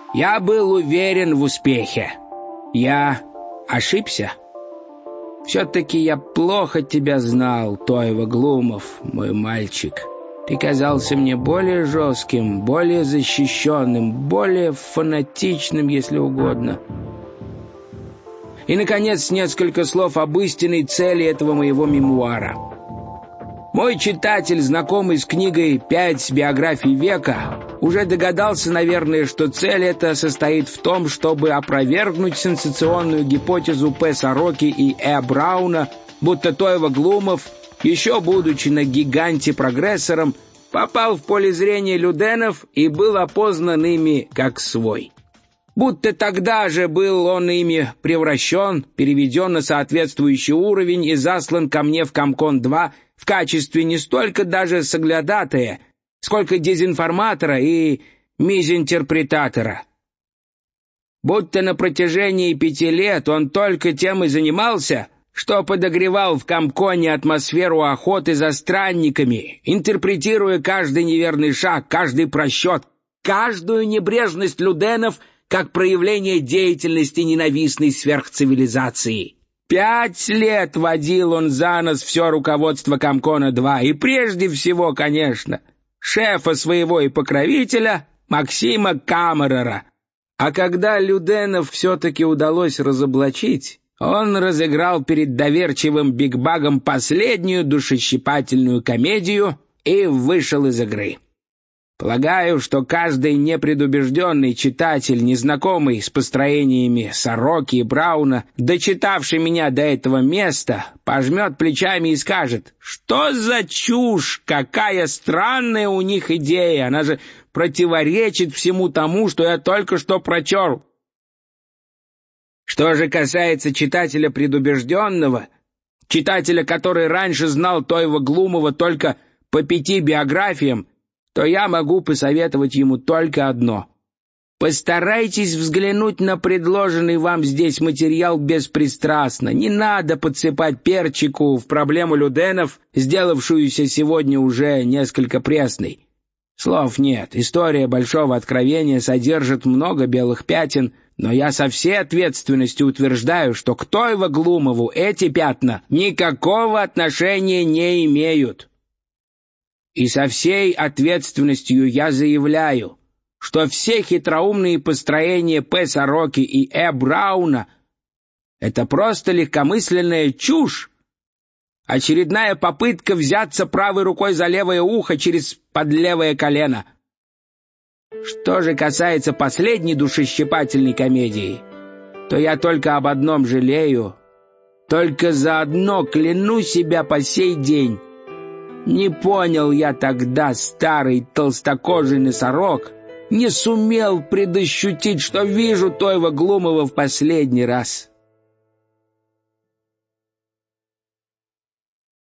Я был уверен в успехе. Я ошибся. Все-таки я плохо тебя знал, Тойва Глумов, мой мальчик. Ты казался мне более жестким, более защищенным, более фанатичным, если угодно. И, наконец, несколько слов об истинной цели этого моего мемуара. Мой читатель, знакомый с книгой «5 биографий века», уже догадался, наверное, что цель эта состоит в том, чтобы опровергнуть сенсационную гипотезу П. Сороки и Э. Брауна, будто Тойва Глумов, еще будучи на гиганте-прогрессором, попал в поле зрения Люденов и был опознан ими как свой. Будто тогда же был он ими превращен, переведен на соответствующий уровень и заслан ко мне в Комкон-2 в качестве не столько даже соглядатая, сколько дезинформатора и мизинтерпретатора. Будто на протяжении 5 лет он только тем и занимался, что подогревал в Комконе атмосферу охоты за странниками, интерпретируя каждый неверный шаг, каждый просчет, каждую небрежность Люденов как проявление деятельности ненавистной сверхцивилизации. 5 лет водил он за нос все руководство Комкона-2, и прежде всего, конечно, шефа своего и покровителя Максима Камерера. А когда Люденов все-таки удалось разоблачить, он разыграл перед доверчивым бигбагом последнюю душещипательную комедию и вышел из игры. Полагаю, что каждый непредубежденный читатель, незнакомый с построениями Сороки и Брауна, дочитавший меня до этого места, пожмет плечами и скажет: «Что за чушь? Какая странная у них идея! Она же противоречит всему тому, что я только что прочел». Что же касается читателя предубежденного, читателя, который раньше знал Тойва Глумова только по 5 биографиям, то я могу посоветовать ему только одно. Постарайтесь взглянуть на предложенный вам здесь материал беспристрастно. Не надо подсыпать перчику в проблему Люденов, сделавшуюся сегодня уже несколько пресной. Слов нет, история Большого Откровения содержит много белых пятен, но я со всей ответственностью утверждаю, что к Тойва Глумову эти пятна никакого отношения не имеют. И со всей ответственностью я заявляю, что все хитроумные построения П. Сороки и Э. Брауна — это просто легкомысленная чушь, очередная попытка взяться правой рукой за левое ухо через подлевое колено. Что же касается последней душещипательной комедии, то я только об одном жалею, только заодно кляну себя по сей день. Не понял я тогда, старый толстокожий носорог, не сумел предощутить, что вижу Тойва Глумова в последний раз.